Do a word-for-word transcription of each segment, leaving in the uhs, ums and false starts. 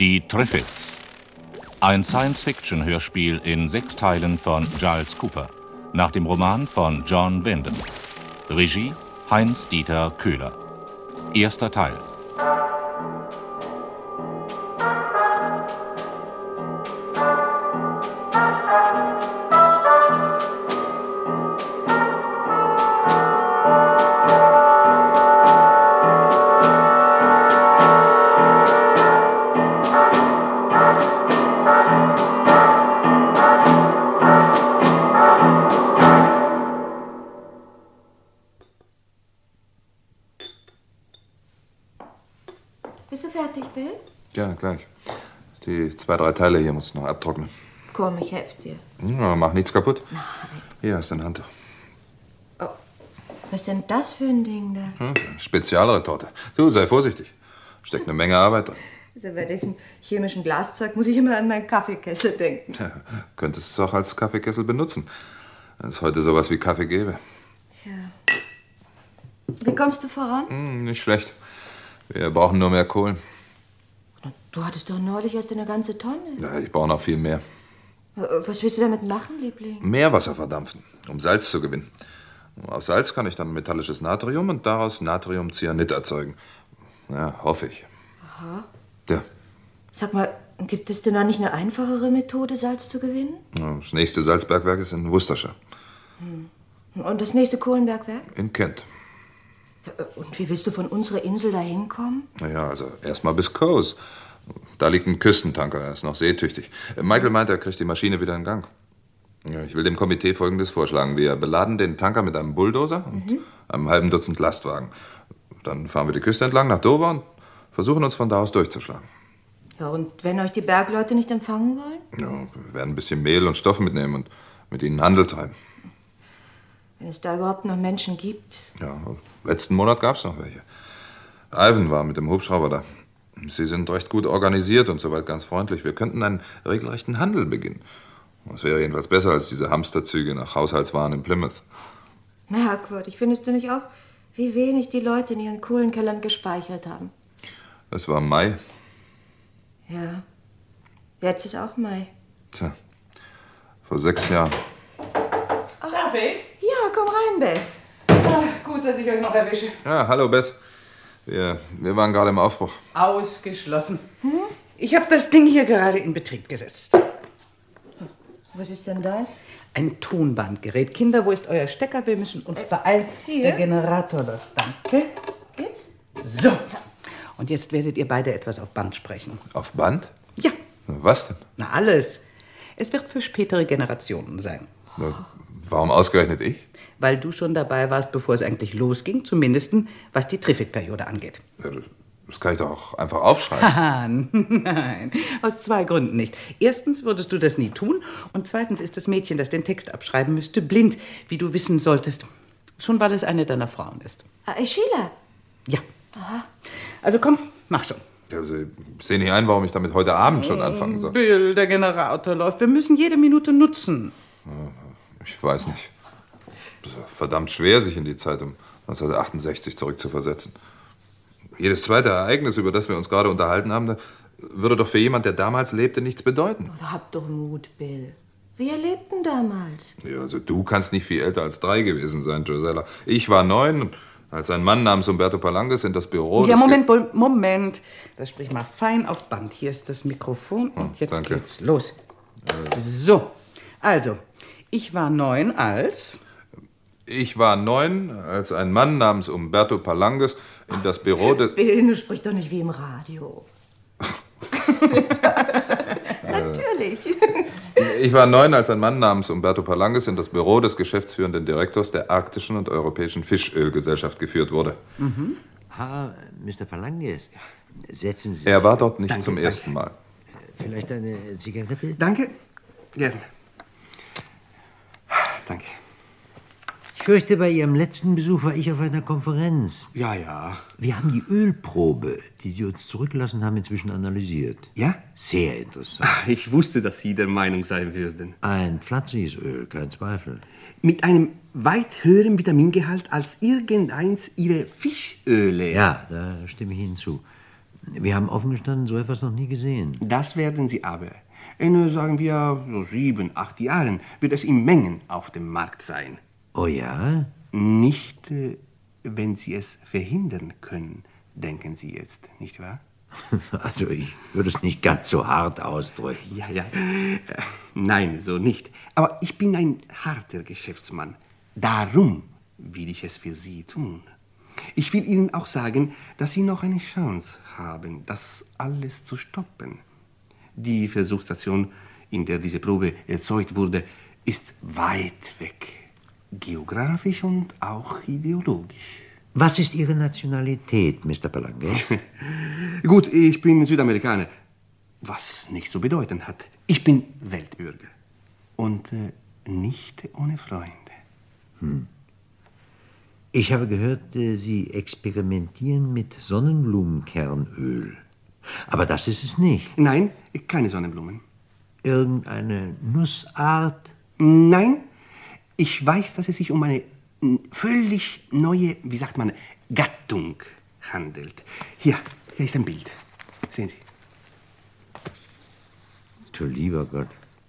Die Triffids. Ein Science-Fiction-Hörspiel in sechs Teilen von Giles Cooper. Nach dem Roman von John Wyndham. Regie Heinz-Dieter Köhler. Erster Teil. Bist du fertig, Bill? Ja, gleich. Die zwei, drei Teile hier muss ich noch abtrocknen. Komm, ich helfe dir. Ja, mach nichts kaputt. Nein. Hier hast du ein Handtuch. Oh, was ist denn das für ein Ding da? Hm, eine Spezialretorte. Du, sei vorsichtig. Steckt eine Menge Arbeit drin. Also bei diesem chemischen Glaszeug muss ich immer an meinen Kaffeekessel denken. Ja, könntest es auch als Kaffeekessel benutzen. Wenn es heute sowas wie Kaffee gäbe. Tja. Wie kommst du voran? Hm, nicht schlecht. Wir brauchen nur mehr Kohlen. Du hattest doch neulich erst eine ganze Tonne. Ja, ich brauche noch viel mehr. Was willst du damit machen, Liebling? Meerwasser verdampfen, um Salz zu gewinnen. Aus Salz kann ich dann metallisches Natrium und daraus Natriumcyanid erzeugen. Ja, hoffe ich. Aha. Ja. Sag mal, gibt es denn da nicht eine einfachere Methode, Salz zu gewinnen? Das nächste Salzbergwerk ist in Worcestershire. Hm. Und das nächste Kohlenbergwerk? In Kent. Und wie willst du von unserer Insel da hinkommen? Naja, also erstmal bis Cowes. Da liegt ein Küstentanker, er ist noch seetüchtig. Michael meint, er kriegt die Maschine wieder in Gang. Ja, ich will dem Komitee Folgendes vorschlagen. Wir beladen den Tanker mit einem Bulldozer und Mhm. einem halben Dutzend Lastwagen. Dann fahren wir die Küste entlang nach Dover und versuchen uns von da aus durchzuschlagen. Ja, und wenn euch die Bergleute nicht empfangen wollen? Ja, wir werden ein bisschen Mehl und Stoffe mitnehmen und mit ihnen Handel treiben. Wenn es da überhaupt noch Menschen gibt. Ja, letzten Monat gab es noch welche. Ivan war mit dem Hubschrauber da. Sie sind recht gut organisiert und soweit ganz freundlich. Wir könnten einen regelrechten Handel beginnen. Das wäre jedenfalls besser als diese Hamsterzüge nach Haushaltswaren in Plymouth. Merkwürdig. Findest du nicht auch, wie wenig die Leute in ihren Kohlenkellern gespeichert haben? Es war Mai. Ja. Jetzt ist auch Mai. Tja, vor sechs Jahren. Darf ich? Ja, komm rein, Bess. Ah, gut, dass ich euch noch erwische. Ja, hallo Bess. Wir, wir waren gerade im Aufbruch. Ausgeschlossen. Hm? Ich habe das Ding hier gerade in Betrieb gesetzt. Was ist denn das? Ein Tonbandgerät. Kinder, wo ist euer Stecker? Wir müssen uns beeilen. hier? Der Generator läuft. Danke. Geht's? So. Und jetzt werdet ihr beide etwas auf Band sprechen. Auf Band? Ja. Was denn? Na, alles. Es wird für spätere Generationen sein. Na, warum ausgerechnet ich? Weil du schon dabei warst, bevor es eigentlich losging, zumindest was die Triffitt-Periode angeht. Ja, das kann ich doch auch einfach aufschreiben. Haha, nein. Aus zwei Gründen nicht. Erstens würdest du das nie tun. Und zweitens ist das Mädchen, das den Text abschreiben müsste, blind, wie du wissen solltest. Schon weil es eine deiner Frauen ist. Ah, Sheila. Ja. Aha. Also komm, mach schon. Ja, also, ich sehe nicht ein, warum ich damit heute Abend schon anfangen soll. Bill, der Generator läuft. Wir müssen jede Minute nutzen. Ich weiß nicht. Es ist verdammt schwer, sich in die Zeit um neunzehnhundertachtundsechzig zurückzuversetzen. Jedes zweite Ereignis, über das wir uns gerade unterhalten haben, würde doch für jemand, der damals lebte, nichts bedeuten. Oh, hab doch Mut, Bill. Wir lebten damals. Ja, also du kannst nicht viel älter als drei gewesen sein, Gisella. Ich war neun, als ein Mann namens Umberto Palanges in das Büro... Ja, Moment, Bull, Moment. Das sprich mal fein auf Band. Hier ist das Mikrofon und Oh, jetzt danke. geht's los. So, also, ich war neun als... Ich war neun, als ein Mann namens Umberto Palanges in das Büro des... Bill, du sprichst doch nicht wie im Radio. Natürlich. Ich war neun, als ein Mann namens Umberto Palanges in das Büro des geschäftsführenden Direktors der Arktischen und Europäischen Fischölgesellschaft geführt wurde. Mhm. Ah, Mister Palanges, setzen Sie sich. Er war dort nicht Danke, zum danke. ersten Mal. Vielleicht eine Zigarette? Danke. Gerne. Danke. Ich fürchte, bei Ihrem letzten Besuch war ich auf einer Konferenz. Ja, ja. Wir haben die Ölprobe, die Sie uns zurückgelassen haben, inzwischen analysiert. Ja? Sehr interessant. Ich wusste, dass Sie der Meinung sein würden. Ein pflanzliches Öl, kein Zweifel. Mit einem weit höheren Vitamingehalt als irgendeins Ihrer Fischöle. Ja, da stimme ich Ihnen zu. Wir haben offen gestanden so etwas noch nie gesehen. Das werden Sie aber. In, sagen wir, so sieben, acht Jahren wird es in Mengen auf dem Markt sein. Oh ja? Nicht, äh, wenn Sie es verhindern können, denken Sie jetzt, nicht wahr? Also ich würde es nicht ganz so hart ausdrücken. Ja, ja. Äh, nein, so nicht. Aber ich bin ein harter Geschäftsmann. Darum will ich es für Sie tun. Ich will Ihnen auch sagen, dass Sie noch eine Chance haben, das alles zu stoppen. Die Versuchsstation, in der diese Probe erzeugt wurde, ist weit weg. Geografisch und auch ideologisch. Was ist Ihre Nationalität, Mister Palange? Gut, ich bin Südamerikaner, was nicht zu bedeuten hat. Ich bin Weltbürger und äh, nicht ohne Freunde. Hm. Ich habe gehört, äh, Sie experimentieren mit Sonnenblumenkernöl. Aber das ist es nicht. Nein, keine Sonnenblumen. Irgendeine Nussart? Nein, ich weiß, dass es sich um eine völlig neue, wie sagt man, Gattung handelt. Hier, hier ist ein Bild. Sehen Sie. Du lieber Gott,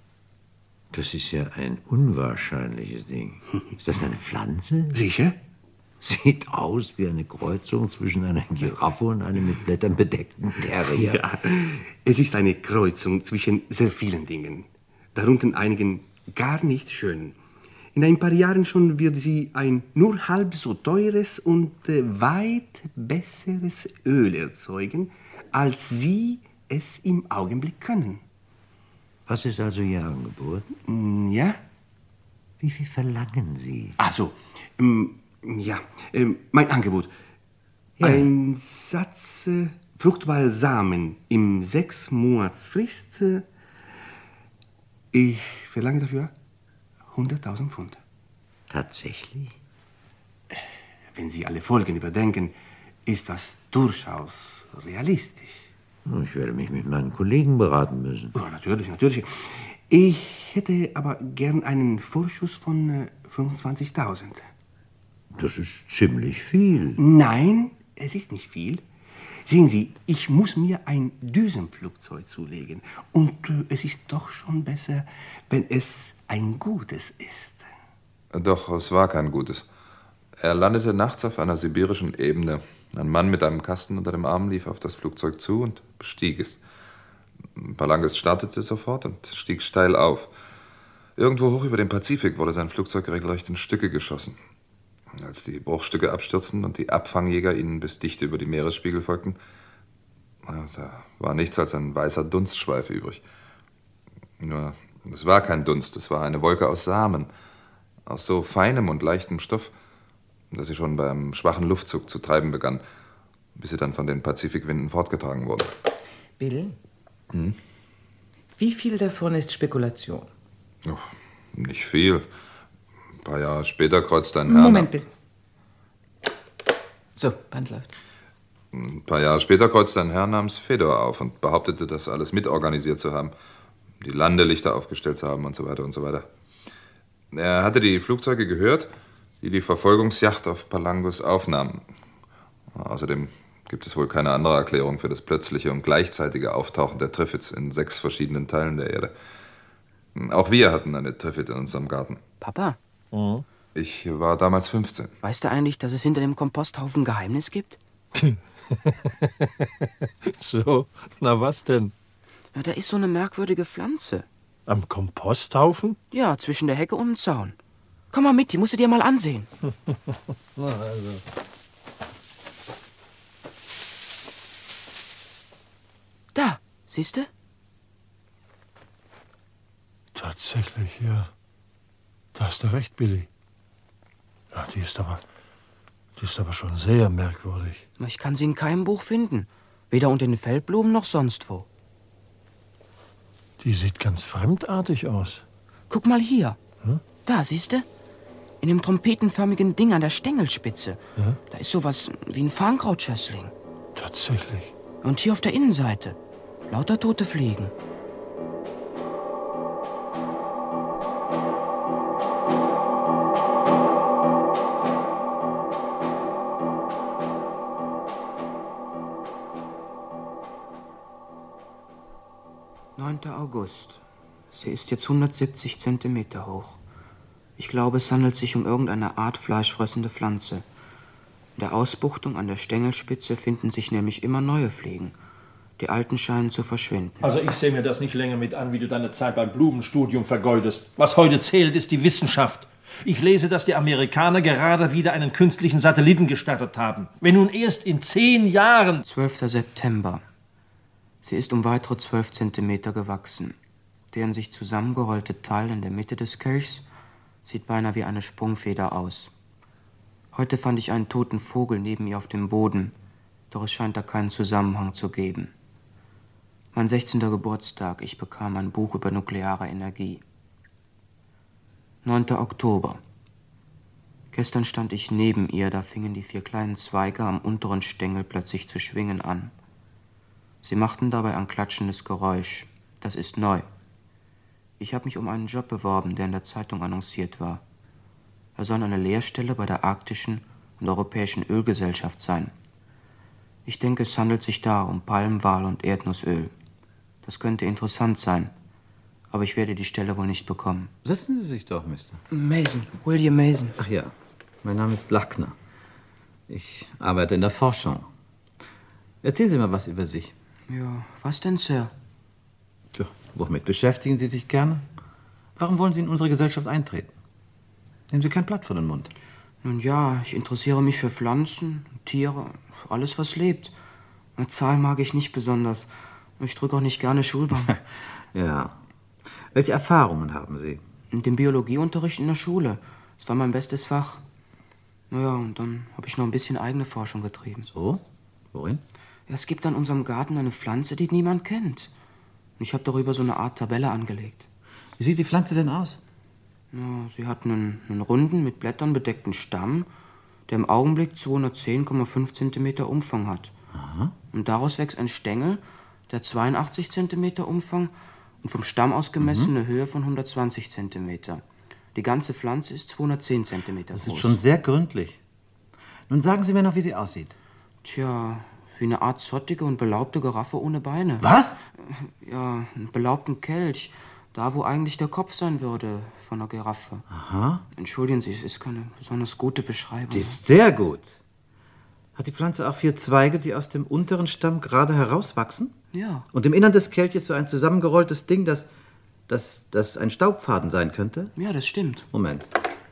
das ist ja ein unwahrscheinliches Ding. Ist das eine Pflanze? Sicher? Sieht aus wie eine Kreuzung zwischen einer Giraffe und einem mit Blättern bedeckten Terrier. Ja, es ist eine Kreuzung zwischen sehr vielen Dingen. Darunter einigen gar nicht schönen. In ein paar Jahren schon wird sie ein nur halb so teures und äh, weit besseres Öl erzeugen, als Sie es im Augenblick können. Was ist also Ihr Angebot? Ja? Wie viel verlangen Sie? Ach so, ähm, ja, ähm, mein Angebot. Ja. Ein Satz äh, fruchtbare Samen im sechs Monatsfrist. Äh, ich verlange dafür hunderttausend Pfund. Tatsächlich? Wenn Sie alle Folgen überdenken, ist das durchaus realistisch. Ich werde mich mit meinen Kollegen beraten müssen. Ja, natürlich, natürlich. Ich hätte aber gern einen Vorschuss von äh, fünfundzwanzigtausend. Das ist ziemlich viel. Nein, es ist nicht viel. Sehen Sie, ich muss mir ein Düsenflugzeug zulegen. Und äh, es ist doch schon besser, wenn es ein gutes ist. Doch, es war kein gutes. Er landete nachts auf einer sibirischen Ebene. Ein Mann mit einem Kasten unter dem Arm lief auf das Flugzeug zu und bestieg es. Palanges startete sofort und stieg steil auf. Irgendwo hoch über dem Pazifik wurde sein Flugzeug regelrecht in Stücke geschossen. Als die Bruchstücke abstürzten und die Abfangjäger ihnen bis dicht über die Meeresspiegel folgten, da war nichts als ein weißer Dunstschweif übrig. Nur, es war kein Dunst, es war eine Wolke aus Samen, aus so feinem und leichtem Stoff, dass sie schon beim schwachen Luftzug zu treiben begann, bis sie dann von den Pazifikwinden fortgetragen wurde. Bill? Hm? Wie viel davon ist Spekulation? Oh, nicht viel. Ein paar Jahre später kreuzte ein Herr... Moment, Bill. So, Band läuft. Ein paar Jahre später kreuzte ein Herr namens Fedor auf und behauptete, das alles mitorganisiert zu haben, die Landelichter aufgestellt zu haben und so weiter und so weiter. Er hatte die Flugzeuge gehört, die die Verfolgungsjacht auf Palangos aufnahmen. Außerdem gibt es wohl keine andere Erklärung für das plötzliche und gleichzeitige Auftauchen der Triffids in sechs verschiedenen Teilen der Erde. Auch wir hatten eine Triffid in unserem Garten. Papa? Mhm. Ich war damals fünfzehn. Weißt du eigentlich, dass es hinter dem Komposthaufen ein Geheimnis gibt? So, na was denn? Ja, da ist so eine merkwürdige Pflanze. Am Komposthaufen? Ja, zwischen der Hecke und dem Zaun. Komm mal mit, die musst du dir mal ansehen. Na also. Da, siehst du? Tatsächlich, ja. Da hast du recht, Billy. Ja, die ist aber, die ist aber schon sehr merkwürdig. Ich kann sie in keinem Buch finden. Weder unter den Feldblumen noch sonst wo. Die sieht ganz fremdartig aus. Guck mal hier. Hm? Da, siehst du? In dem trompetenförmigen Ding an der Stängelspitze. Ja? Da ist sowas wie ein Farnkrautschössling. Tatsächlich. Und hier auf der Innenseite lauter tote Fliegen. neunter August. Sie ist jetzt hundertsiebzig Zentimeter hoch. Ich glaube, es handelt sich um irgendeine Art fleischfressende Pflanze. In der Ausbuchtung an der Stängelspitze finden sich nämlich immer neue Fliegen. Die alten scheinen zu verschwinden. Also ich sehe mir das nicht länger mit an, wie du deine Zeit beim Blumenstudium vergeudest. Was heute zählt, ist die Wissenschaft. Ich lese, dass die Amerikaner gerade wieder einen künstlichen Satelliten gestartet haben. Wenn nun erst in zehn Jahren... zwölfter September. Sie ist um weitere zwölf Zentimeter gewachsen. Der in sich zusammengerollte Teil in der Mitte des Kelchs sieht beinahe wie eine Sprungfeder aus. Heute fand ich einen toten Vogel neben ihr auf dem Boden, doch es scheint da keinen Zusammenhang zu geben. Mein sechzehnter Geburtstag, ich bekam ein Buch über nukleare Energie. neunter Oktober. Gestern stand ich neben ihr, da fingen die vier kleinen Zweige am unteren Stängel plötzlich zu schwingen an. Sie machten dabei ein klatschendes Geräusch. Das ist neu. Ich habe mich um einen Job beworben, der in der Zeitung annonciert war. Er soll eine Lehrstelle bei der Arktischen und Europäischen Ölgesellschaft sein. Ich denke, es handelt sich da um Palmwal und Erdnussöl. Das könnte interessant sein, aber ich werde die Stelle wohl nicht bekommen. Setzen Sie sich doch, Mister Mason, William Mason. Ach ja, mein Name ist Lackner. Ich arbeite in der Forschung. Erzählen Sie mal was über sich. Ja, was denn, Sir? Tja, womit beschäftigen Sie sich gerne? Warum wollen Sie in unsere Gesellschaft eintreten? Nehmen Sie kein Blatt vor den Mund. Nun ja, ich interessiere mich für Pflanzen, Tiere, alles, was lebt. Zahlen mag ich nicht besonders. Ich drücke auch nicht gerne Schulbank. Ja. Welche Erfahrungen haben Sie? Den Biologieunterricht in der Schule. Das war mein bestes Fach. Naja, und dann habe ich noch ein bisschen eigene Forschung getrieben. So? Worin? Ja, es gibt an unserem Garten eine Pflanze, die niemand kennt. Und ich habe darüber so eine Art Tabelle angelegt. Wie sieht die Pflanze denn aus? Ja, sie hat einen, einen runden, mit Blättern bedeckten Stamm, der im Augenblick zweihundertzehn Komma fünf Zentimeter Umfang hat. Aha. Und daraus wächst ein Stängel, der zweiundachtzig Zentimeter Umfang und vom Stamm aus gemessen mhm. eine Höhe von hundertzwanzig Zentimeter. Die ganze Pflanze ist zweihundertzehn Zentimeter groß. Das ist schon sehr gründlich. Nun sagen Sie mir noch, wie sie aussieht. Tja, wie eine Art zottige und belaubte Giraffe ohne Beine. Was? Ja, einen belaubten Kelch. Da, wo eigentlich der Kopf sein würde von einer Giraffe. Aha. Entschuldigen Sie, es ist keine besonders gute Beschreibung. Die ist sehr gut. Hat die Pflanze auch vier Zweige, die aus dem unteren Stamm gerade herauswachsen? Ja. Und im Innern des Kelches so ein zusammengerolltes Ding, das, das, das ein Staubfaden sein könnte? Ja, das stimmt. Moment.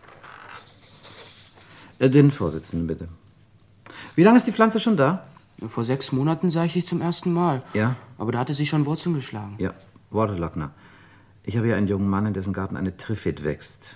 Äh, Den Vorsitzenden, bitte. Wie lange ist die Pflanze schon da? Vor sechs Monaten sah ich sie zum ersten Mal. Ja. Aber da hatte sie schon Wurzeln geschlagen. Ja, Warte, Lackner. Ich habe hier einen jungen Mann, in dessen Garten eine Triffid wächst.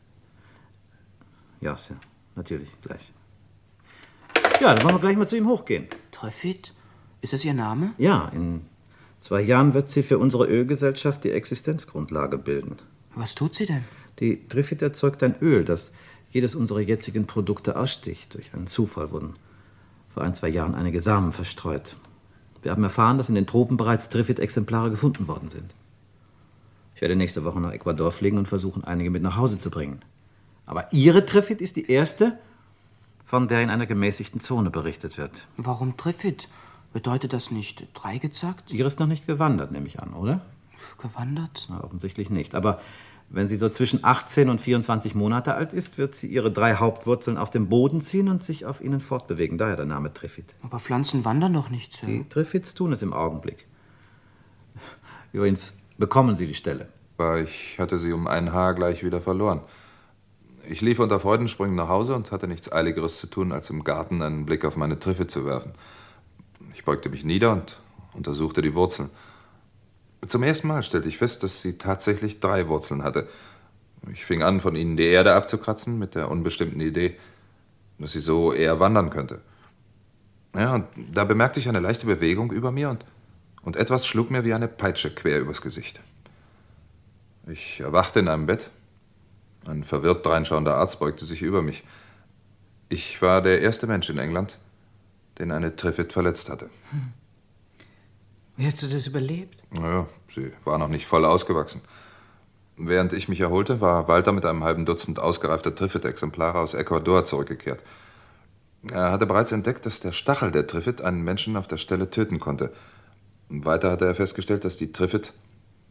Ja, Sir, natürlich, gleich. Ja, dann wollen wir gleich mal zu ihm hochgehen. Triffid? Ist das Ihr Name? Ja, in zwei Jahren wird sie für unsere Ölgesellschaft die Existenzgrundlage bilden. Was tut sie denn? Die Triffid erzeugt ein Öl, das jedes unserer jetzigen Produkte aussticht. Durch einen Zufall wurden vor ein, zwei Jahren einige Samen verstreut. Wir haben erfahren, dass in den Tropen bereits Triffid-Exemplare gefunden worden sind. Ich werde nächste Woche nach Ecuador fliegen und versuchen, einige mit nach Hause zu bringen. Aber Ihre Triffid ist die erste, von der in einer gemäßigten Zone berichtet wird. Warum Triffid? Bedeutet das nicht dreigezackt? Ihre ist noch nicht gewandert, nehme ich an, oder? Gewandert? Na, offensichtlich nicht. Aber wenn sie so zwischen achtzehn und vierundzwanzig Monate alt ist, wird sie ihre drei Hauptwurzeln aus dem Boden ziehen und sich auf ihnen fortbewegen. Daher der Name Triffid. Aber Pflanzen wandern doch nicht, Sir. Die Triffids tun es im Augenblick. Übrigens bekommen Sie die Stelle. Aber ich hatte sie um ein Haar gleich wieder verloren. Ich lief unter Freudensprüngen nach Hause und hatte nichts Eiligeres zu tun, als im Garten einen Blick auf meine Triffid zu werfen. Ich beugte mich nieder und untersuchte die Wurzeln. Zum ersten Mal stellte ich fest, dass sie tatsächlich drei Wurzeln hatte. Ich fing an, von ihnen die Erde abzukratzen, mit der unbestimmten Idee, dass sie so eher wandern könnte. Ja, und da bemerkte ich eine leichte Bewegung über mir und, und etwas schlug mir wie eine Peitsche quer übers Gesicht. Ich erwachte in einem Bett. Ein verwirrt dreinschauender Arzt beugte sich über mich. Ich war der erste Mensch in England, den eine Triffid verletzt hatte. Hm. Wie hast du das überlebt? Naja, sie war noch nicht voll ausgewachsen. Während ich mich erholte, war Walter mit einem halben Dutzend ausgereifter Triffid-Exemplare aus Ecuador zurückgekehrt. Er hatte bereits entdeckt, dass der Stachel der Triffid einen Menschen auf der Stelle töten konnte. Weiter hatte er festgestellt, dass die Triffid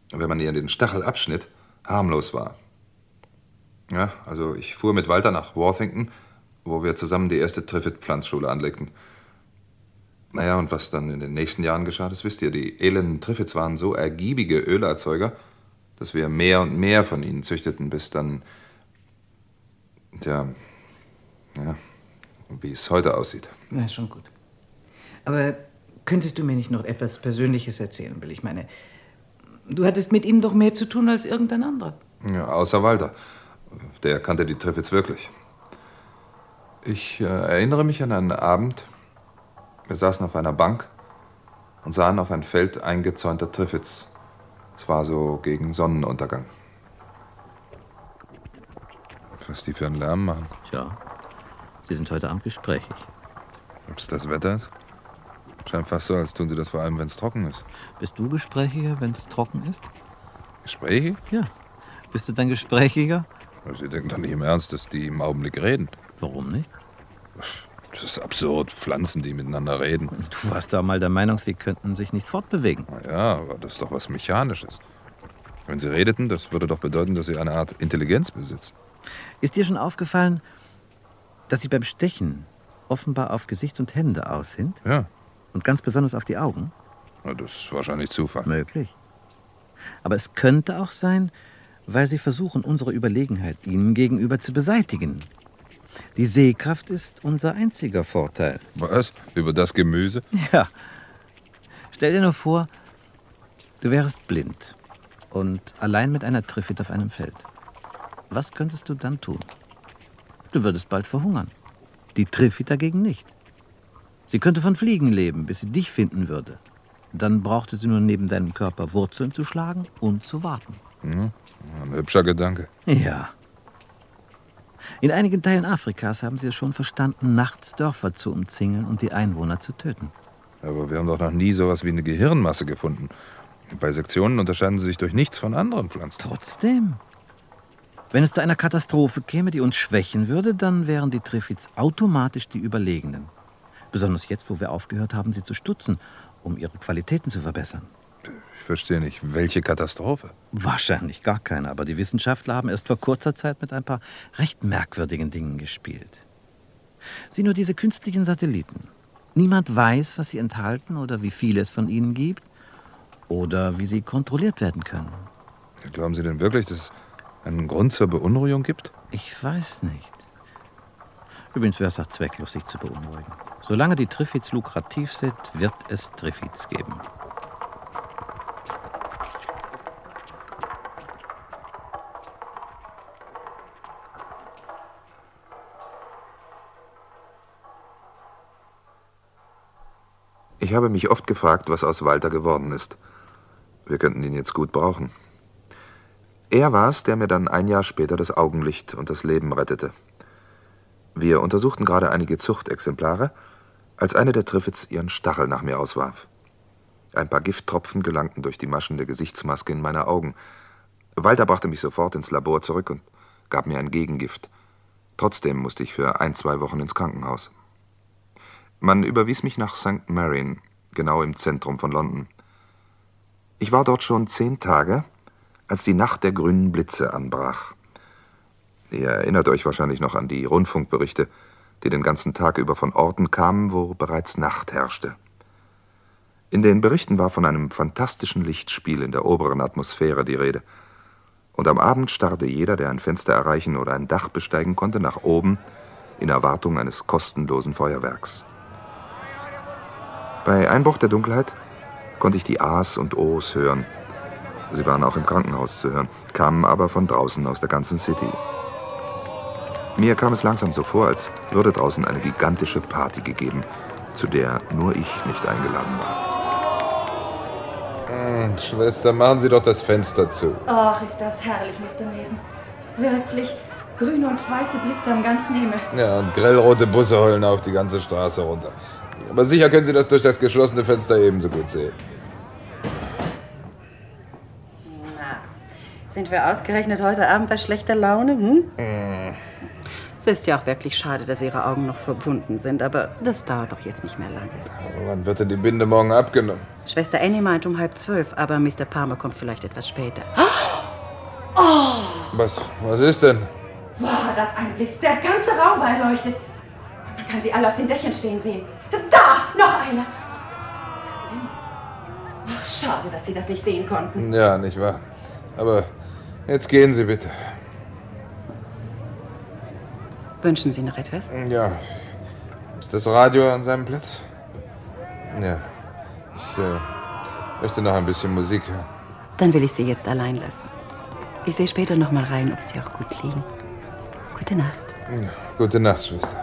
wenn man ihr den Stachel abschnitt, harmlos war. Ja, also ich fuhr mit Walter nach Worthington, wo wir zusammen die erste Trifid-Pflanzschule anlegten. Naja, und was dann in den nächsten Jahren geschah, das wisst ihr. Die elenden Triffids waren so ergiebige Ölerzeuger, dass wir mehr und mehr von ihnen züchteten, bis dann, tja, ja, wie es heute aussieht. Na, schon gut. Aber könntest du mir nicht noch etwas Persönliches erzählen, Bill? Ich meine, du hattest mit ihnen doch mehr zu tun als irgendein anderer. Ja, außer Walter. Der kannte die Triffids wirklich. Ich äh, erinnere mich an einen Abend. Wir saßen auf einer Bank und sahen auf ein Feld eingezäunter Triffids. Es war so gegen Sonnenuntergang. Was die für einen Lärm machen. Tja, sie sind heute Abend gesprächig. Ob es das Wetter ist? Scheint fast so, als tun sie das vor allem, wenn es trocken ist. Bist du gesprächiger, wenn es trocken ist? Gesprächig? Ja. Bist du dann gesprächiger? Sie denken doch nicht im Ernst, dass die im Augenblick reden. Warum nicht? Das ist absurd, Pflanzen, die miteinander reden. Du warst da mal der Meinung, sie könnten sich nicht fortbewegen. Na ja, aber das ist doch was Mechanisches. Wenn sie redeten, das würde doch bedeuten, dass sie eine Art Intelligenz besitzen. Ist dir schon aufgefallen, dass sie beim Stechen offenbar auf Gesicht und Hände aus sind? Ja. Und ganz besonders auf die Augen? Na, das ist wahrscheinlich Zufall. Möglich. Aber es könnte auch sein, weil sie versuchen, unsere Überlegenheit ihnen gegenüber zu beseitigen. Die Sehkraft ist unser einziger Vorteil. Was? Über das Gemüse? Ja. Stell dir nur vor, du wärst blind und allein mit einer Triffid auf einem Feld. Was könntest du dann tun? Du würdest bald verhungern. Die Triffid dagegen nicht. Sie könnte von Fliegen leben, bis sie dich finden würde. Dann brauchte sie nur neben deinem Körper Wurzeln zu schlagen und zu warten. Hm, ein hübscher Gedanke. Ja. In einigen Teilen Afrikas haben sie es schon verstanden, nachts Dörfer zu umzingeln und die Einwohner zu töten. Aber wir haben doch noch nie sowas wie eine Gehirnmasse gefunden. Bei Sektionen unterscheiden sie sich durch nichts von anderen Pflanzen. Trotzdem. Wenn es zu einer Katastrophe käme, die uns schwächen würde, dann wären die Triffids automatisch die Überlegenen. Besonders jetzt, wo wir aufgehört haben, sie zu stutzen, um ihre Qualitäten zu verbessern. Ich verstehe nicht, welche Katastrophe? Wahrscheinlich gar keine, aber die Wissenschaftler haben erst vor kurzer Zeit mit ein paar recht merkwürdigen Dingen gespielt. Sieh nur diese künstlichen Satelliten. Niemand weiß, was sie enthalten oder wie viele es von ihnen gibt oder wie sie kontrolliert werden können. Glauben Sie denn wirklich, dass es einen Grund zur Beunruhigung gibt? Ich weiß nicht. Übrigens wäre es auch zwecklos, sich zu beunruhigen. Solange die Triffids lukrativ sind, wird es Triffids geben. Ich habe mich oft gefragt, was aus Walter geworden ist. Wir könnten ihn jetzt gut brauchen. Er war es, der mir dann ein Jahr später das Augenlicht und das Leben rettete. Wir untersuchten gerade einige Zuchtexemplare, als eine der Triffids ihren Stachel nach mir auswarf. Ein paar Gifttropfen gelangten durch die Maschen der Gesichtsmaske in meine Augen. Walter brachte mich sofort ins Labor zurück und gab mir ein Gegengift. Trotzdem musste ich für ein, zwei Wochen ins Krankenhaus. Man überwies mich nach Sankt Marion, genau im Zentrum von London. Ich war dort schon zehn Tage, als die Nacht der grünen Blitze anbrach. Ihr erinnert euch wahrscheinlich noch an die Rundfunkberichte, die den ganzen Tag über von Orten kamen, wo bereits Nacht herrschte. In den Berichten war von einem fantastischen Lichtspiel in der oberen Atmosphäre die Rede. Und am Abend starrte jeder, der ein Fenster erreichen oder ein Dach besteigen konnte, nach oben in Erwartung eines kostenlosen Feuerwerks. Bei Einbruch der Dunkelheit konnte ich die A's und O's hören. Sie waren auch im Krankenhaus zu hören, kamen aber von draußen aus der ganzen City. Mir kam es langsam so vor, als würde draußen eine gigantische Party gegeben, zu der nur ich nicht eingeladen war. Hm, Schwester, machen Sie doch das Fenster zu. Ach, ist das herrlich, Mister Mason. Wirklich, grüne und weiße Blitze am ganzen Himmel. Ja, und grellrote Busse heulen auf die ganze Straße runter. Aber sicher können Sie das durch das geschlossene Fenster ebenso gut sehen. Na, sind wir ausgerechnet heute Abend bei schlechter Laune, hm? Hm. Es ist ja auch wirklich schade, dass Ihre Augen noch verbunden sind, aber das dauert doch jetzt nicht mehr lange. Wann wird denn die Binde morgen abgenommen? Schwester Annie meint um halb zwölf, aber Mister Palmer kommt vielleicht etwas später. Oh! Was, was ist denn? War das ein Blitz? Der ganze Raum war erleuchtet. Man kann sie alle auf den Dächern stehen sehen. Da, noch einer. Das Blind. Ach, schade, dass Sie das nicht sehen konnten. Ja, nicht wahr. Aber jetzt gehen Sie bitte. Wünschen Sie noch etwas? Ja. Ist das Radio an seinem Platz? Ja. Ich äh, möchte noch ein bisschen Musik hören. Dann will ich Sie jetzt allein lassen. Ich sehe später noch mal rein, ob Sie auch gut liegen. Gute Nacht. Ja, gute Nacht, Schwester.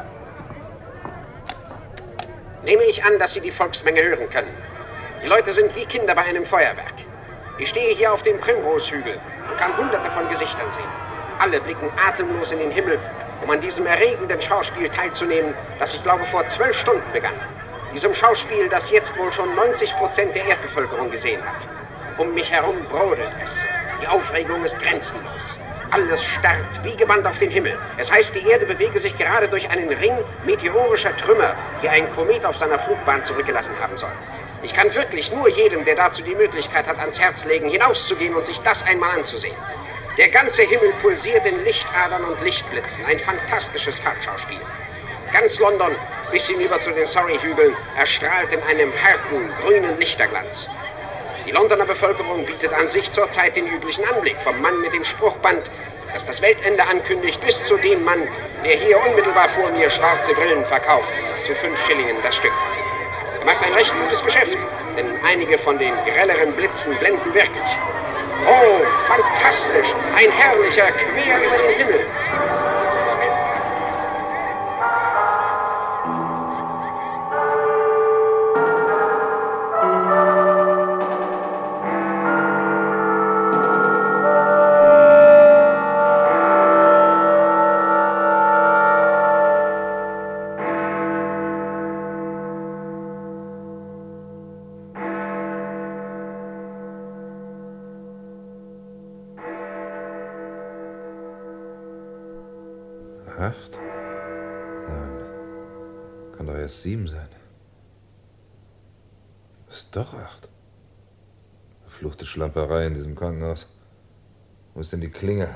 Nehme ich an, dass Sie die Volksmenge hören können. Die Leute sind wie Kinder bei einem Feuerwerk. Ich stehe hier auf dem Primrose-Hügel und kann hunderte von Gesichtern sehen. Alle blicken atemlos in den Himmel, um an diesem erregenden Schauspiel teilzunehmen, das ich glaube vor zwölf Stunden begann. Diesem Schauspiel, das jetzt wohl schon neunzig Prozent der Erdbevölkerung gesehen hat. Um mich herum brodelt es. Die Aufregung ist grenzenlos. Alles starrt wie gebannt auf den Himmel. Es heißt, die Erde bewege sich gerade durch einen Ring meteorischer Trümmer, die ein Komet auf seiner Flugbahn zurückgelassen haben soll. Ich kann wirklich nur jedem, der dazu die Möglichkeit hat, ans Herz legen, hinauszugehen und sich das einmal anzusehen. Der ganze Himmel pulsiert in Lichtadern und Lichtblitzen. Ein fantastisches Farbschauspiel. Ganz London, bis hinüber zu den Surrey-Hügeln, erstrahlt in einem harten, grünen Lichterglanz. Die Londoner Bevölkerung bietet an sich zurzeit den üblichen Anblick, vom Mann mit dem Spruchband, das das Weltende ankündigt, bis zu dem Mann, der hier unmittelbar vor mir schwarze Brillen verkauft, zu fünf Schillingen das Stück. Er macht ein recht gutes Geschäft, denn einige von den grelleren Blitzen blenden wirklich. Oh, fantastisch! Ein herrlicher, quer über den Himmel! Acht? Nein. Kann doch erst sieben sein. Ist doch acht. Verfluchte Schlamperei in diesem Krankenhaus. Wo ist denn die Klingel?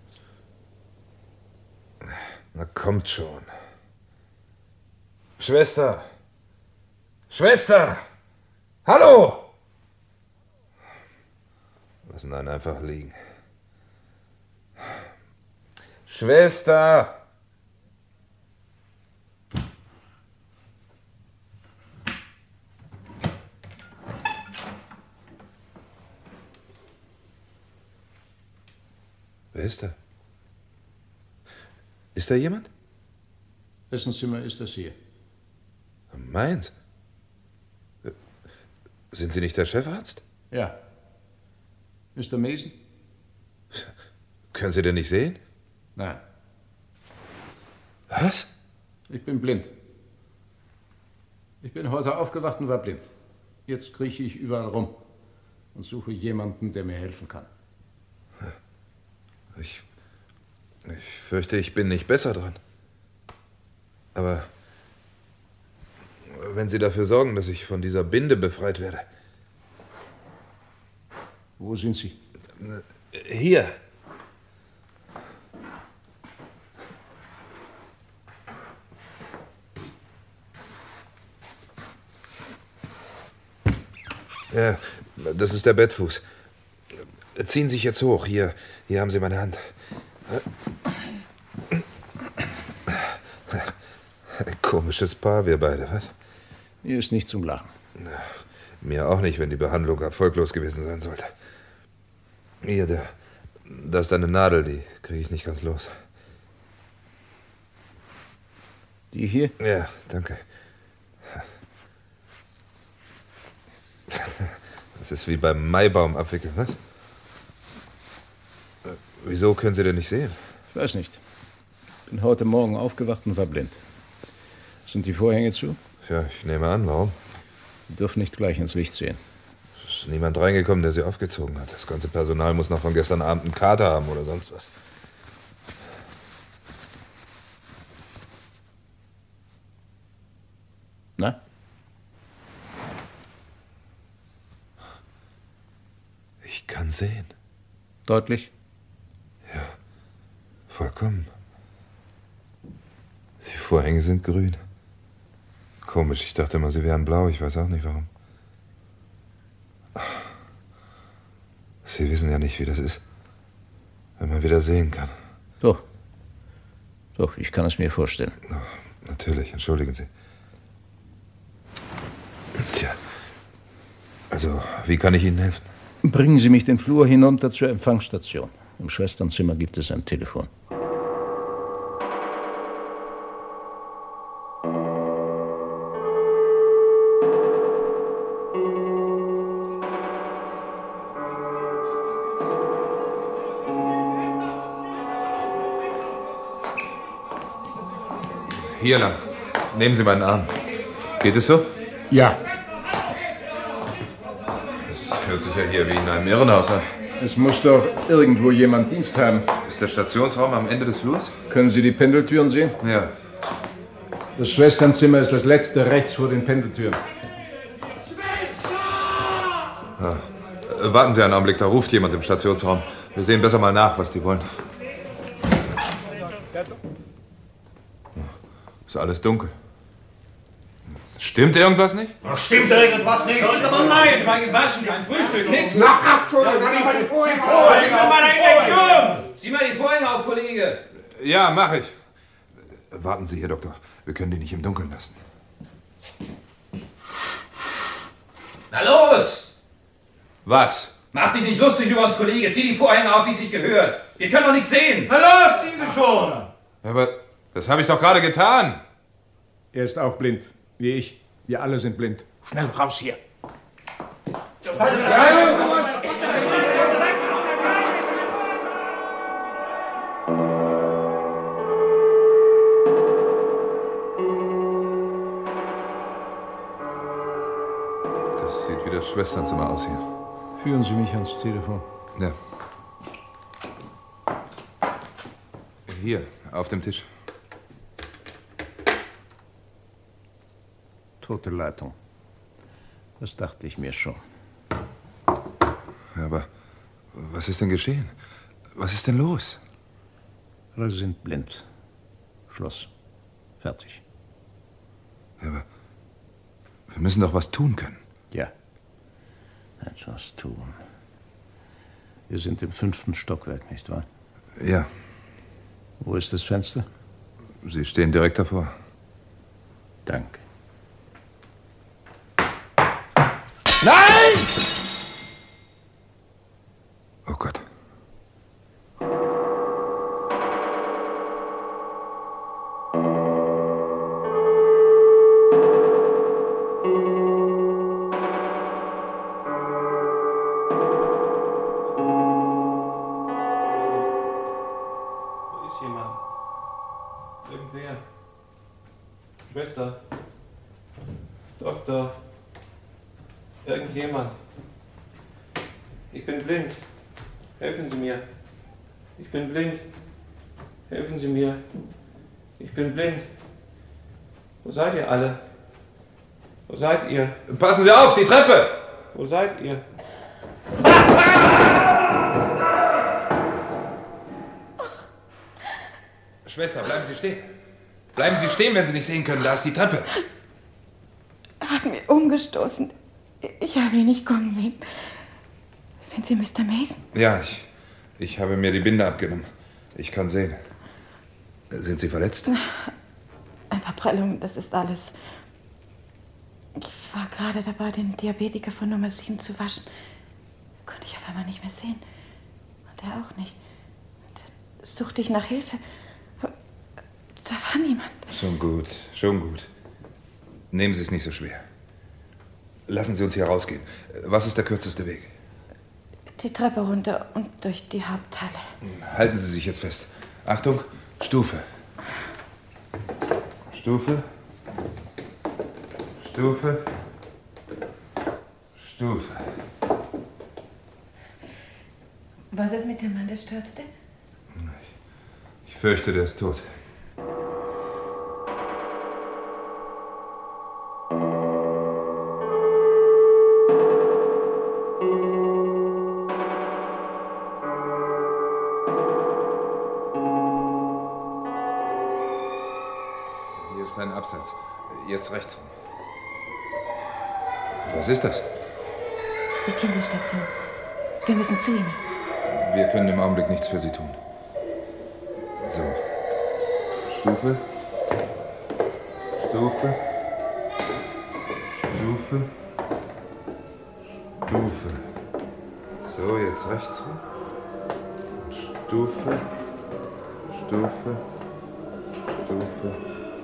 Na, kommt schon. Schwester! Schwester! Hallo! Lassen einen einfach liegen. Schwester! Wer ist da? Ist da jemand? Wessen Zimmer ist das hier? Meins? Sind Sie nicht der Chefarzt? Ja. Mister Mason? Können Sie denn nicht sehen? Nein. Was? Ich bin blind. Ich bin heute aufgewacht und war blind. Jetzt krieche ich überall rum und suche jemanden, der mir helfen kann. Ich, ich fürchte, ich bin nicht besser dran. Aber wenn Sie dafür sorgen, dass ich von dieser Binde befreit werde. Wo sind Sie? Hier. Ja, das ist der Bettfuß. Ziehen Sie sich jetzt hoch. Hier, hier haben Sie meine Hand. Ein komisches Paar, wir beide, was? Mir ist nicht zum Lachen. Mir auch nicht, wenn die Behandlung erfolglos gewesen sein sollte. Hier, da, da ist eine Nadel, die kriege ich nicht ganz los. Die hier? Ja, danke. Das ist wie beim Maibaum abwickeln, was? Wieso können Sie denn nicht sehen? Ich weiß nicht. Bin heute Morgen aufgewacht und war blind. Sind die Vorhänge zu? Ja, ich nehme an. Warum? Sie dürfen nicht gleich ins Licht sehen. Es ist niemand reingekommen, der sie aufgezogen hat. Das ganze Personal muss noch von gestern Abend einen Kater haben oder sonst was. Na? Ich kann sehen. Deutlich? Ja, vollkommen. Die Vorhänge sind grün. Komisch, ich dachte immer, sie wären blau. Ich weiß auch nicht, warum. Sie wissen ja nicht, wie das ist, wenn man wieder sehen kann. Doch. Doch, ich kann es mir vorstellen. Oh, natürlich, entschuldigen Sie. Tja, also, wie kann ich Ihnen helfen? Bringen Sie mich den Flur hinunter zur Empfangsstation. Im Schwesternzimmer gibt es ein Telefon. Hier lang. Nehmen Sie meinen Arm. Geht es so? Ja. Das hört sich ja hier wie in einem Irrenhaus an. Es muss doch irgendwo jemand Dienst haben. Ist der Stationsraum am Ende des Flurs? Können Sie die Pendeltüren sehen? Ja. Das Schwesternzimmer ist das letzte rechts vor den Pendeltüren. Ah. Äh, warten Sie einen Augenblick, da ruft jemand im Stationsraum. Wir sehen besser mal nach, was die wollen. Ist alles dunkel. Stimmt irgendwas nicht? Da stimmt irgendwas nicht. Sollte man meinen, mal gewaschen, kein Frühstück, nix. Na, ach, Entschuldigung, kann ich mal die Vorhänge auf? Ich bin bei der Injektion. Zieh mal die Vorhänge auf, Kollege. Ja, mach ich. Warten Sie hier, Doktor. Wir können die nicht im Dunkeln lassen. Na los! Was? Mach dich nicht lustig über uns, Kollege. Zieh die Vorhänge auf, wie es sich gehört. Wir können doch nichts sehen. Na los, ziehen Sie schon. Aber das habe ich doch gerade getan. Er ist auch blind, wie ich. Wir alle sind blind. Schnell raus hier. Das sieht wie das Schwesternzimmer aus hier. Führen Sie mich ans Telefon. Ja. Hier, auf dem Tisch. Tote Leitung. Das dachte ich mir schon. Ja, aber was ist denn geschehen? Was ist denn los? Alle sind blind. Schluss. Fertig. Ja, aber wir müssen doch was tun können. Ja. Etwas tun. Wir sind im fünften Stockwerk, nicht wahr? Ja. Wo ist das Fenster? Sie stehen direkt davor. Danke. Nein! Oh Gott. Wo ist jemand? Irgendwer? Schwester? Doktor? Irgendjemand? Ich bin blind. Helfen Sie mir. Ich bin blind. Helfen Sie mir. Ich bin blind. Wo seid ihr alle? Wo seid ihr? Passen Sie auf, die Treppe! Wo seid ihr? Schwester, bleiben Sie stehen. Bleiben Sie stehen, wenn Sie nicht sehen können. Da ist die Treppe. Er hat mich umgestoßen. Ich habe ihn nicht kommen sehen. Sind Sie Mister Mason? Ja, ich, ich habe mir die Binde abgenommen. Ich kann sehen. Sind Sie verletzt? Ein paar Prellungen, das ist alles. Ich war gerade dabei, den Diabetiker von Nummer sieben zu waschen. Konnte ich auf einmal nicht mehr sehen. Und er auch nicht. Da suchte ich nach Hilfe. Da war niemand. Schon gut, schon gut. Nehmen Sie es nicht so schwer. Lassen Sie uns hier rausgehen. Was ist der kürzeste Weg? Die Treppe runter und durch die Haupthalle. Halten Sie sich jetzt fest. Achtung, Stufe. Stufe. Stufe. Stufe. Was ist mit dem Mann, der stürzte? Ich fürchte, der ist tot. ist ein Absatz. Jetzt rechts rum. Was ist das? Die Kinderstation. Wir müssen zu ihnen. Wir können im Augenblick nichts für Sie tun. So. Stufe. Stufe. Stufe. Stufe. So, jetzt rechts rum. Stufe. Stufe. Stufe.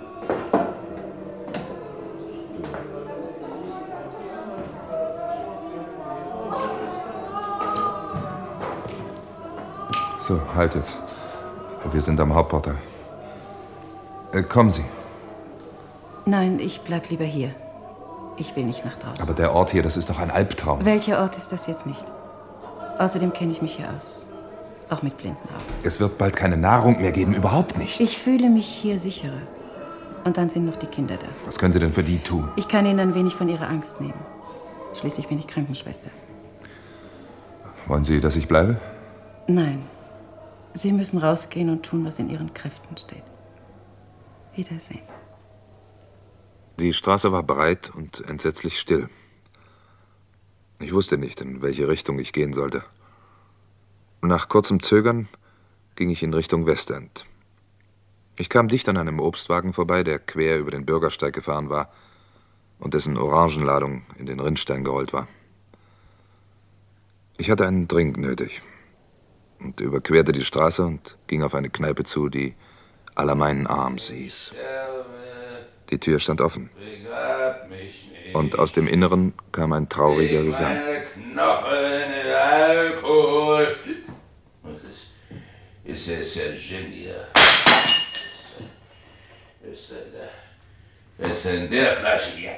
So, halt jetzt. Wir sind am Hauptportal. Äh, kommen Sie. Nein, ich bleib lieber hier. Ich will nicht nach draußen. Aber der Ort hier, das ist doch ein Albtraum. Welcher Ort ist das jetzt nicht? Außerdem kenne ich mich hier aus. Auch mit blinden Augen. Es wird bald keine Nahrung mehr geben, überhaupt nichts. Ich fühle mich hier sicherer. Und dann sind noch die Kinder da. Was können Sie denn für die tun? Ich kann ihnen ein wenig von ihrer Angst nehmen. Schließlich bin ich Krankenschwester. Wollen Sie, dass ich bleibe? Nein. Sie müssen rausgehen und tun, was in Ihren Kräften steht. Wiedersehen. Die Straße war breit und entsetzlich still. Ich wusste nicht, in welche Richtung ich gehen sollte. Nach kurzem Zögern ging ich in Richtung Westend. Ich kam dicht an einem Obstwagen vorbei, der quer über den Bürgersteig gefahren war und dessen Orangenladung in den Rinnstein gerollt war. Ich hatte einen Drink nötig und überquerte die Straße und ging auf eine Kneipe zu, die Allermeinen Arms hieß. Die Tür stand offen. Und aus dem Inneren kam ein trauriger Gesang. Knochen, Alkohol. Was ist, ist das der Gin hier? Was ist denn da? Was ist denn der Flasche hier?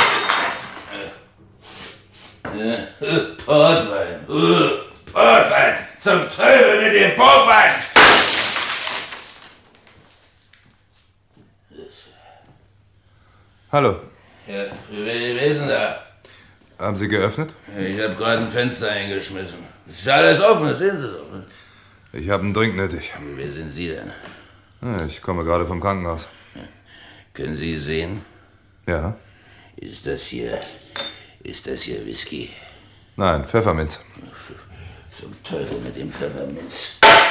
Portwein. Portwein. Zum Teufel mit dem Portwein. Hallo. Ja, wer ist denn da? Haben Sie geöffnet? Ich habe gerade ein Fenster eingeschmissen. Es ist alles offen, das sehen Sie doch. Ne? Ich habe einen Drink nötig. Wer sind Sie denn? Ja, ich komme gerade vom Krankenhaus. Können Sie sehen? Ja. Ist das hier... Ist das hier Whisky? Nein, Pfefferminz. Zum Teufel mit dem Pfefferminz.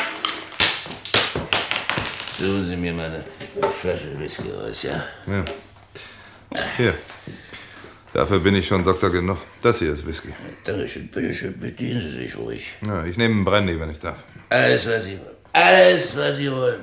Suchen Sie mir mal eine Flasche Whisky raus, ja? Ja. Hier. Dafür bin ich schon Doktor genug. Das hier ist Whisky. Dankeschön, bitteschön, bedienen Sie sich ruhig. Ja, ich nehme einen Brandy, wenn ich darf. Alles, was Sie wollen. Alles, was Sie wollen.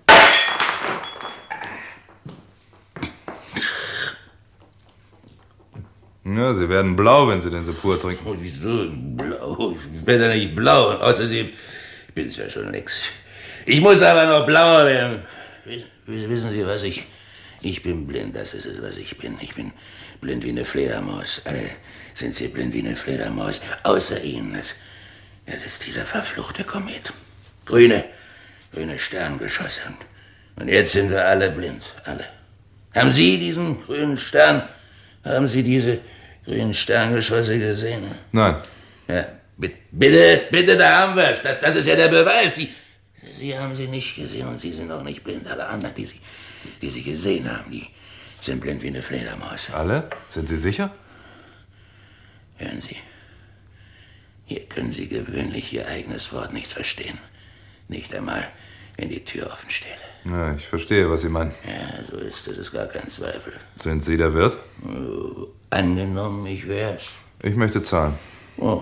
Ja, Sie werden blau, wenn Sie den so pur trinken. Oh, wieso blau? Ich werde nicht blau. Außerdem, ich bin es ja schon längst. Ich muss aber noch blauer werden. Wissen Sie was, ich... Ich bin blind, das ist es, was ich bin. Ich bin blind wie eine Fledermaus. Alle sind Sie blind wie eine Fledermaus. Außer Ihnen. Das, ja, das ist dieser verfluchte Komet. Grüne, grüne Sterngeschosse. Und, und jetzt sind wir alle blind. Alle. Haben Sie diesen grünen Stern, haben Sie diese grünen Sterngeschosse gesehen? Nein. Ja, bitte, bitte, da haben wir es. Das, das ist ja der Beweis. Sie, Sie haben sie nicht gesehen und Sie sind auch nicht blind. Alle anderen, die Sie... die Sie gesehen haben, die sind blind wie eine Fledermaus. Alle? Sind Sie sicher? Hören Sie, hier können Sie gewöhnlich Ihr eigenes Wort nicht verstehen. Nicht einmal, wenn die Tür offen steht. Ja, ich verstehe, was Sie meinen. Ja, so ist es, ist gar kein Zweifel. Sind Sie der Wirt? Oh, angenommen, ich wär's. Ich möchte zahlen. Oh,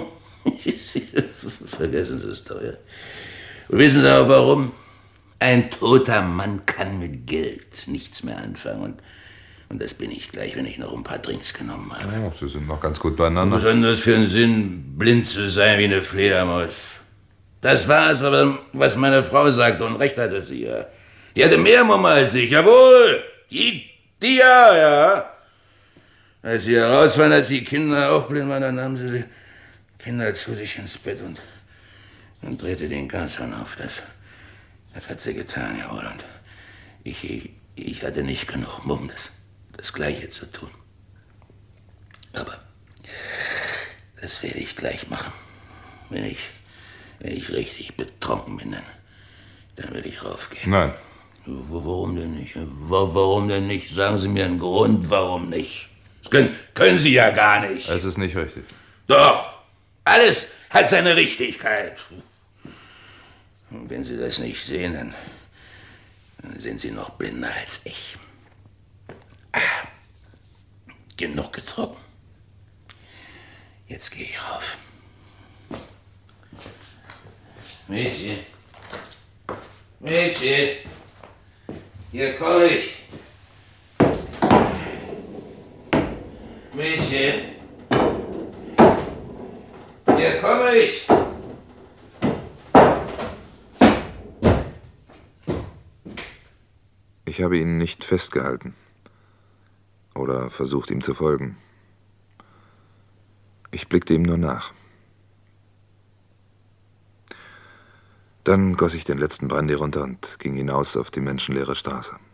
vergessen Sie es doch, ja. Und wissen Sie auch warum? Ein toter Mann kann mit Geld nichts mehr anfangen. Und, und das bin ich gleich, wenn ich noch ein paar Drinks genommen habe. Oh, Sie sind noch ganz gut beieinander. Was hat das für einen Sinn, blind zu sein wie eine Fledermaus? Das war es, was meine Frau sagte. Und recht hatte sie, ja. Die hatte mehr Mumme als ich, jawohl. Die, die ja, ja. Als sie heraus waren, als die Kinder auch blind waren, dann nahmen sie die Kinder zu sich ins Bett und, und drehte den Gashahn auf. Das... Das hat sie getan, jawohl. Und ich, ich, ich hatte nicht genug Mumm, das, das Gleiche zu tun. Aber das werde ich gleich machen. Wenn ich, wenn ich richtig betrunken bin, dann, dann will ich raufgehen. Nein. Warum denn nicht? Warum denn nicht? Sagen Sie mir einen Grund, warum nicht? Das können, können Sie ja gar nicht. Es ist nicht richtig. Doch, alles hat seine Richtigkeit. Und wenn Sie das nicht sehen, dann, dann sind Sie noch blinder als ich. Ah, genug getrunken. Jetzt gehe ich rauf. Mädchen. Mädchen. Hier komme ich. Mädchen. Hier komme ich. Ich habe ihn nicht festgehalten. Oder versucht, ihm zu folgen. Ich blickte ihm nur nach. Dann goss ich den letzten Brandy runter und ging hinaus auf die menschenleere Straße.